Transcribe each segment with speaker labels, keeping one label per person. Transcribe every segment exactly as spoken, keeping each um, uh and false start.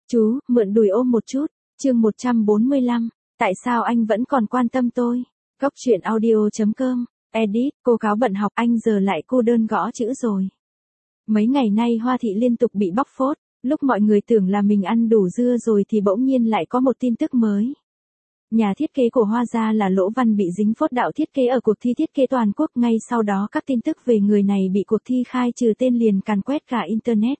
Speaker 1: Chú, mượn đùi ôm một chút. Chương một trăm bốn mươi lăm. Tại sao anh vẫn còn quan tâm tôi? Góc truyện audio chấm com. Edit, cô cáo bận học, anh giờ lại cô đơn gõ chữ rồi. Mấy ngày nay Hoa Thị liên tục bị bóc phốt, lúc mọi người tưởng là mình ăn đủ dưa rồi thì bỗng nhiên lại có một tin tức mới. Nhà thiết kế của Hoa gia là Lỗ Văn bị dính phốt đạo thiết kế ở cuộc thi thiết kế toàn quốc, ngay sau đó các tin tức về người này bị cuộc thi khai trừ tên liền càn quét cả internet.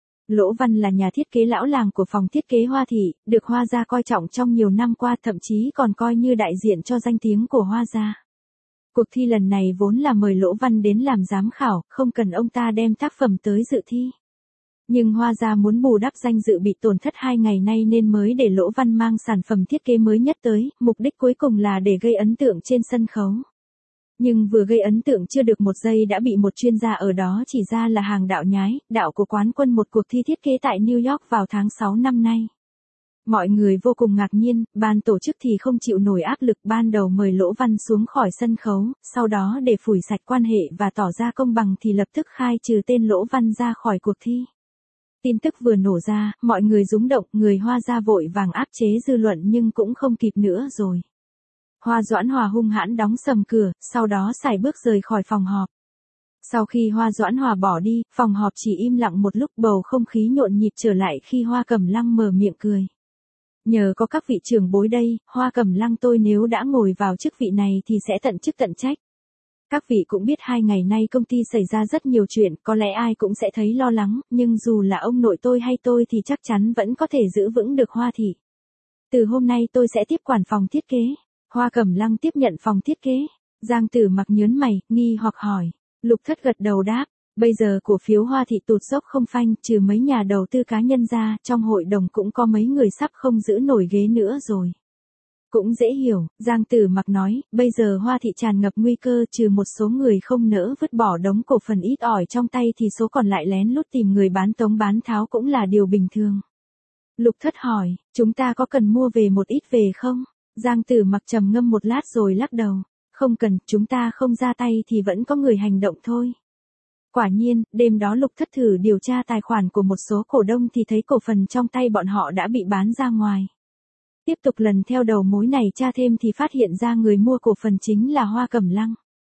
Speaker 1: Lỗ Văn là nhà thiết kế lão làng của phòng thiết kế Hoa Thị, được Hoa gia coi trọng trong nhiều năm qua, thậm chí còn coi như đại diện cho danh tiếng của Hoa gia. Cuộc thi lần này vốn là mời Lỗ Văn đến làm giám khảo, không cần ông ta đem tác phẩm tới dự thi. Nhưng Hoa gia muốn bù đắp danh dự bị tổn thất hai ngày nay nên mới để Lỗ Văn mang sản phẩm thiết kế mới nhất tới, mục đích cuối cùng là để gây ấn tượng trên sân khấu. Nhưng vừa gây ấn tượng chưa được một giây đã bị một chuyên gia ở đó chỉ ra là hàng đạo nhái, đạo của quán quân một cuộc thi thiết kế tại New York vào tháng sáu năm nay. Mọi người vô cùng ngạc nhiên, ban tổ chức thì không chịu nổi áp lực, ban đầu mời Lỗ Văn xuống khỏi sân khấu, sau đó để phủi sạch quan hệ và tỏ ra công bằng thì lập tức khai trừ tên Lỗ Văn ra khỏi cuộc thi. Tin tức vừa nổ ra, mọi người rúng động, người Hoa gia vội vàng áp chế dư luận nhưng cũng không kịp nữa rồi. Hoa Doãn Hòa hung hãn đóng sầm cửa, sau đó sải bước rời khỏi phòng họp. Sau khi Hoa Doãn Hòa bỏ đi, phòng họp chỉ im lặng một lúc, bầu không khí nhộn nhịp trở lại khi Hoa Cẩm Lăng mở miệng cười. Nhờ có các vị trưởng bối đây, Hoa Cẩm Lăng tôi nếu đã ngồi vào chức vị này thì sẽ tận chức tận trách. Các vị cũng biết hai ngày nay công ty xảy ra rất nhiều chuyện, có lẽ ai cũng sẽ thấy lo lắng, nhưng dù là ông nội tôi hay tôi thì chắc chắn vẫn có thể giữ vững được Hoa Thị. Từ hôm nay tôi sẽ tiếp quản phòng thiết kế. Hoa Cẩm Lăng tiếp nhận phòng thiết kế. Giang Tử Mặc nhớn mày, nghi hoặc hỏi. Lục Thất gật đầu đáp. Bây giờ cổ phiếu Hoa Thị tụt dốc không phanh, trừ mấy nhà đầu tư cá nhân ra, trong hội đồng cũng có mấy người sắp không giữ nổi ghế nữa rồi. Cũng dễ hiểu, Giang Tử Mặc nói, bây giờ Hoa Thị tràn ngập nguy cơ, trừ một số người không nỡ vứt bỏ đống cổ phần ít ỏi trong tay thì số còn lại lén lút tìm người bán tống bán tháo cũng là điều bình thường. Lục Thất hỏi, chúng ta có cần mua về một ít về không? Giang Tử Mặc trầm ngâm một lát rồi lắc đầu. Không cần, chúng ta không ra tay thì vẫn có người hành động thôi. Quả nhiên, đêm đó Lục Thất thử điều tra tài khoản của một số cổ đông thì thấy cổ phần trong tay bọn họ đã bị bán ra ngoài. Tiếp tục lần theo đầu mối này tra thêm thì phát hiện ra người mua cổ phần chính là Hoa Cẩm Lăng.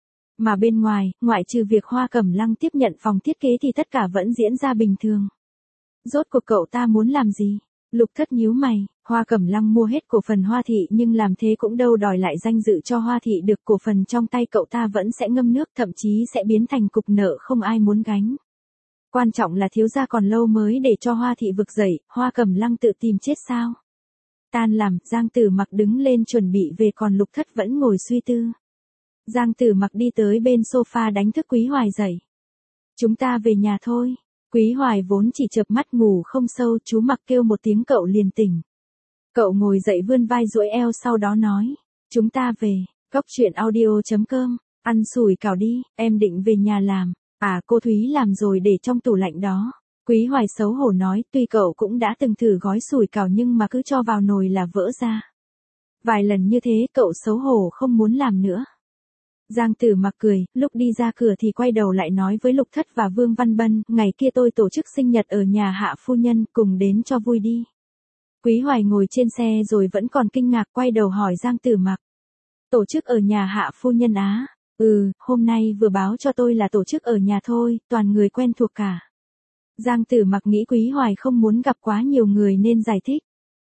Speaker 1: Mà bên ngoài, ngoại trừ việc Hoa Cẩm Lăng tiếp nhận phòng thiết kế thì tất cả vẫn diễn ra bình thường. Rốt cuộc cậu ta muốn làm gì? Lục Thất nhíu mày, Hoa Cẩm Lăng mua hết cổ phần Hoa Thị nhưng làm thế cũng đâu đòi lại danh dự cho Hoa Thị được, cổ phần trong tay cậu ta vẫn sẽ ngâm nước, thậm chí sẽ biến thành cục nợ không ai muốn gánh. Quan trọng là thiếu gia còn lâu mới để cho Hoa Thị vực dậy, Hoa Cẩm Lăng tự tìm chết sao? Tan làm, Giang Tử Mặc đứng lên chuẩn bị về còn Lục Thất vẫn ngồi suy tư. Giang Tử Mặc đi tới bên sofa đánh thức Quý Hoài dậy. Chúng ta về nhà thôi. Quý Hoài vốn chỉ chợp mắt ngủ không sâu, chú Mặc kêu một tiếng cậu liền tỉnh. Cậu ngồi dậy vươn vai duỗi eo sau đó nói. Chúng ta về. Góc truyện audio chấm com. Ăn sủi cảo đi, em định về nhà làm. À, cô Thúy làm rồi để trong tủ lạnh đó. Quý Hoài xấu hổ nói, tuy cậu cũng đã từng thử gói sủi cảo nhưng mà cứ cho vào nồi là vỡ ra. Vài lần như thế cậu xấu hổ không muốn làm nữa. Giang Tử Mặc cười, lúc đi ra cửa thì quay đầu lại nói với Lục Thất và Vương Văn Bân, ngày kia tôi tổ chức sinh nhật ở nhà Hạ phu nhân, cùng đến cho vui đi. Quý Hoài ngồi trên xe rồi vẫn còn kinh ngạc quay đầu hỏi Giang Tử Mặc. Tổ chức ở nhà Hạ phu nhân á? Ừ, hôm nay vừa báo cho tôi là tổ chức ở nhà thôi, toàn người quen thuộc cả. Giang Tử Mặc nghĩ Quý Hoài không muốn gặp quá nhiều người nên giải thích.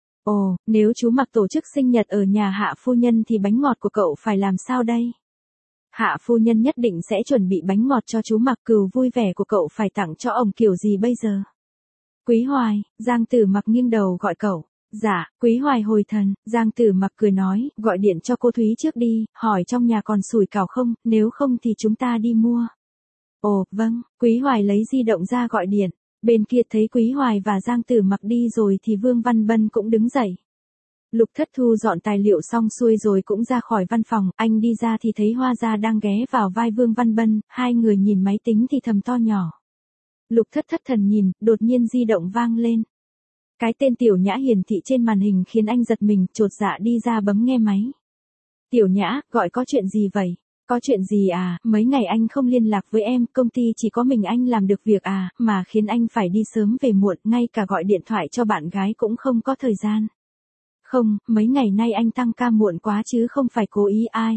Speaker 1: Ồ, nếu chú Mặc tổ chức sinh nhật ở nhà Hạ phu nhân thì bánh ngọt của cậu phải làm sao đây? Hạ phu nhân nhất định sẽ chuẩn bị bánh ngọt cho chú Mặc, cừu vui vẻ của cậu phải tặng cho ông kiểu gì bây giờ? Quý Hoài, Giang Tử Mặc nghiêng đầu gọi cậu. Dạ, Quý Hoài hồi thần, Giang Tử Mặc cười nói, gọi điện cho cô Thúy trước đi, hỏi trong nhà còn sủi cảo không, nếu không thì chúng ta đi mua. Ồ, vâng, Quý Hoài lấy di động ra gọi điện. Bên kia thấy Quý Hoài và Giang Tử Mặc đi rồi thì Vương Văn Bân cũng đứng dậy. Lục Thất thu dọn tài liệu xong xuôi rồi cũng ra khỏi văn phòng, anh đi ra thì thấy Hoa gia đang ghé vào vai Vương Văn Bân, hai người nhìn máy tính thì thầm to nhỏ. Lục Thất thất thần nhìn, đột nhiên di động vang lên. Cái tên Tiểu Nhã hiển thị trên màn hình khiến anh giật mình, chột dạ đi ra bấm nghe máy. Tiểu Nhã, gọi có chuyện gì vậy? Có chuyện gì à, mấy ngày anh không liên lạc với em, công ty chỉ có mình anh làm được việc à, mà khiến anh phải đi sớm về muộn, ngay cả gọi điện thoại cho bạn gái cũng không có thời gian. Không, mấy ngày nay anh tăng ca muộn quá chứ không phải cố ý ai.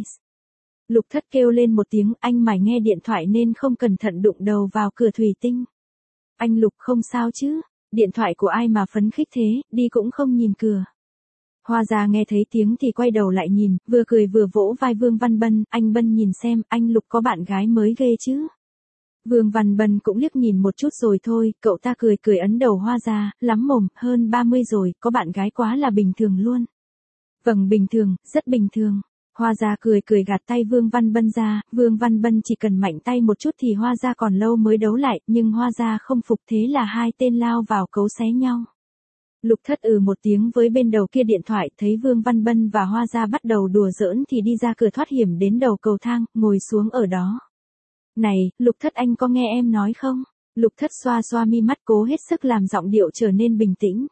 Speaker 1: Lục Thất kêu lên một tiếng, anh mải nghe điện thoại nên không cẩn thận đụng đầu vào cửa thủy tinh. Anh Lục không sao chứ, điện thoại của ai mà phấn khích thế, đi cũng không nhìn cửa. Hoa Gia nghe thấy tiếng thì quay đầu lại nhìn, vừa cười vừa vỗ vai Vương Văn Bân, anh Bân nhìn xem, anh Lục có bạn gái mới ghê chứ. Vương Văn Bân cũng liếc nhìn một chút rồi thôi, cậu ta cười cười ấn đầu Hoa Gia, lắm mồm, hơn ba mươi rồi, có bạn gái quá là bình thường luôn. Vâng bình thường, rất bình thường. Hoa Gia cười cười gạt tay Vương Văn Bân ra, Vương Văn Bân chỉ cần mạnh tay một chút thì Hoa Gia còn lâu mới đấu lại, nhưng Hoa Gia không phục thế là hai tên lao vào cấu xé nhau. Lục Thất ừ một tiếng với bên đầu kia điện thoại, thấy Vương Văn Bân và Hoa Gia bắt đầu đùa giỡn thì đi ra cửa thoát hiểm đến đầu cầu thang, ngồi xuống ở đó. Này, Lục Thất anh có nghe em nói không? Lục Thất xoa xoa mi mắt cố hết sức làm giọng điệu trở nên bình tĩnh.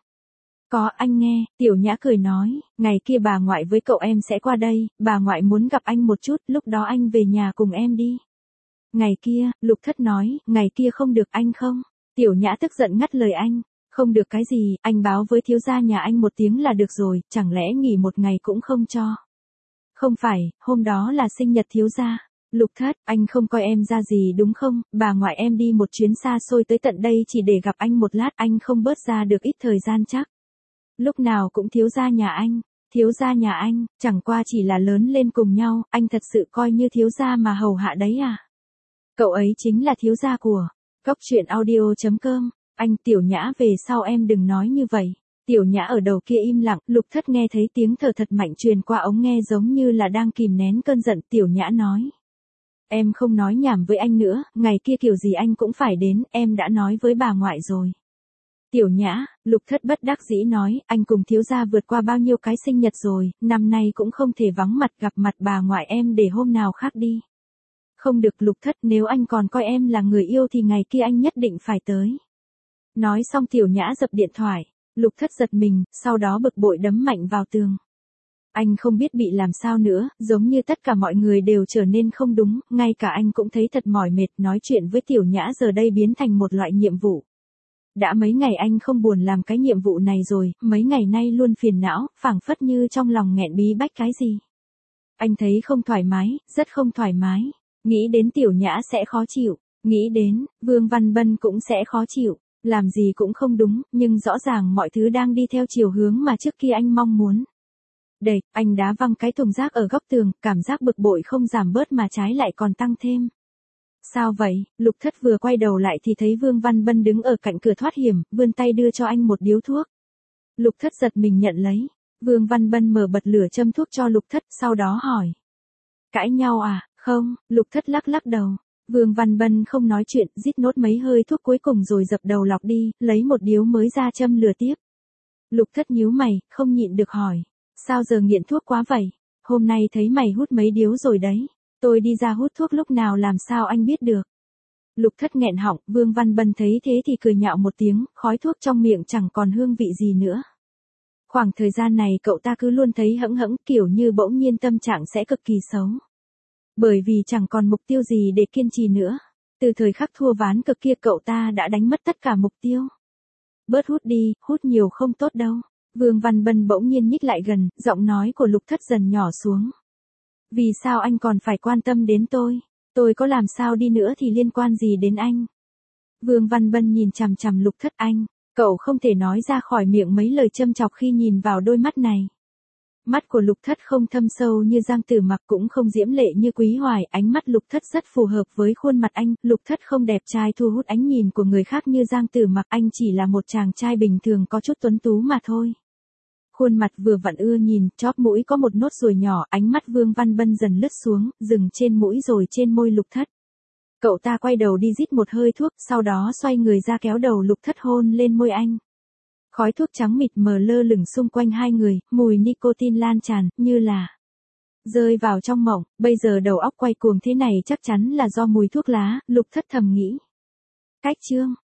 Speaker 1: Có anh nghe, Tiểu Nhã cười nói, ngày kia bà ngoại với cậu em sẽ qua đây, bà ngoại muốn gặp anh một chút, lúc đó anh về nhà cùng em đi. Ngày kia, Lục Thất nói, ngày kia không được anh không? Tiểu Nhã tức giận ngắt lời anh. Không được cái gì, anh báo với thiếu gia nhà anh một tiếng là được rồi, chẳng lẽ nghỉ một ngày cũng không cho. Không phải, hôm đó là sinh nhật thiếu gia. Lục Thất, anh không coi em ra gì đúng không, bà ngoại em đi một chuyến xa xôi tới tận đây chỉ để gặp anh một lát, anh không bớt ra được ít thời gian chắc. Lúc nào cũng thiếu gia nhà anh, thiếu gia nhà anh, chẳng qua chỉ là lớn lên cùng nhau, anh thật sự coi như thiếu gia mà hầu hạ đấy à. Cậu ấy chính là thiếu gia của Cốc Truyện Audio chấm com. Anh Tiểu Nhã về sau em đừng nói như vậy. Tiểu Nhã ở đầu kia im lặng, Lục Thất nghe thấy tiếng thở thật mạnh truyền qua ống nghe giống như là đang kìm nén cơn giận. Tiểu Nhã nói. Em không nói nhảm với anh nữa, ngày kia kiểu gì anh cũng phải đến, em đã nói với bà ngoại rồi. Tiểu Nhã, Lục Thất bất đắc dĩ nói, anh cùng thiếu gia vượt qua bao nhiêu cái sinh nhật rồi, năm nay cũng không thể vắng mặt gặp mặt bà ngoại em để hôm nào khác đi. Không được Lục Thất, nếu anh còn coi em là người yêu thì ngày kia anh nhất định phải tới. Nói xong Tiểu Nhã dập điện thoại, Lục Thất giật mình, sau đó bực bội đấm mạnh vào tường. Anh không biết bị làm sao nữa, giống như tất cả mọi người đều trở nên không đúng, ngay cả anh cũng thấy thật mỏi mệt, nói chuyện với Tiểu Nhã giờ đây biến thành một loại nhiệm vụ. Đã mấy ngày anh không buồn làm cái nhiệm vụ này rồi, mấy ngày nay luôn phiền não, phảng phất như trong lòng nghẹn bí bách cái gì. Anh thấy không thoải mái, rất không thoải mái, nghĩ đến Tiểu Nhã sẽ khó chịu, nghĩ đến, Vương Văn Bân cũng sẽ khó chịu. Làm gì cũng không đúng, nhưng rõ ràng mọi thứ đang đi theo chiều hướng mà trước kia anh mong muốn. Đệt, anh đá văng cái thùng rác ở góc tường, cảm giác bực bội không giảm bớt mà trái lại còn tăng thêm. Sao vậy? Lục Thất vừa quay đầu lại thì thấy Vương Văn Bân đứng ở cạnh cửa thoát hiểm, vươn tay đưa cho anh một điếu thuốc. Lục Thất giật mình nhận lấy. Vương Văn Bân mở bật lửa châm thuốc cho Lục Thất, sau đó hỏi. Cãi nhau à? Không, Lục Thất lắc lắc đầu. Vương Văn Bân không nói chuyện, rít nốt mấy hơi thuốc cuối cùng rồi dập đầu lọc đi, lấy một điếu mới ra châm lửa tiếp. Lục Thất nhíu mày, không nhịn được hỏi. Sao giờ nghiện thuốc quá vậy? Hôm nay thấy mày hút mấy điếu rồi đấy. Tôi đi ra hút thuốc lúc nào làm sao anh biết được? Lục Thất nghẹn họng, Vương Văn Bân thấy thế thì cười nhạo một tiếng, khói thuốc trong miệng chẳng còn hương vị gì nữa. Khoảng thời gian này cậu ta cứ luôn thấy hẫng hẫng, kiểu như bỗng nhiên tâm trạng sẽ cực kỳ xấu. Bởi vì chẳng còn mục tiêu gì để kiên trì nữa. Từ thời khắc thua ván cực kia cậu ta đã đánh mất tất cả mục tiêu. Bớt hút đi, hút nhiều không tốt đâu. Vương Văn Bân bỗng nhiên nhích lại gần, giọng nói của Lục Thất dần nhỏ xuống. Vì sao anh còn phải quan tâm đến tôi? Tôi có làm sao đi nữa thì liên quan gì đến anh? Vương Văn Bân nhìn chằm chằm Lục Thất anh. Cậu không thể nói ra khỏi miệng mấy lời châm chọc khi nhìn vào đôi mắt này. Mắt của Lục Thất không thâm sâu như Giang Tử Mặc cũng không diễm lệ như Quý Hoài, ánh mắt Lục Thất rất phù hợp với khuôn mặt anh, Lục Thất không đẹp trai thu hút ánh nhìn của người khác như Giang Tử Mặc, anh chỉ là một chàng trai bình thường có chút tuấn tú mà thôi. Khuôn mặt vừa vặn ưa nhìn, chóp mũi có một nốt ruồi nhỏ, ánh mắt Vương Văn Bân dần lướt xuống, dừng trên mũi rồi trên môi Lục Thất. Cậu ta quay đầu đi rít một hơi thuốc, sau đó xoay người ra kéo đầu Lục Thất hôn lên môi anh. Khói thuốc trắng mịt mờ lơ lửng xung quanh hai người, mùi nicotine lan tràn, như là rơi vào trong mộng, bây giờ đầu óc quay cuồng thế này chắc chắn là do mùi thuốc lá, Lục Thất thầm nghĩ. Cách chương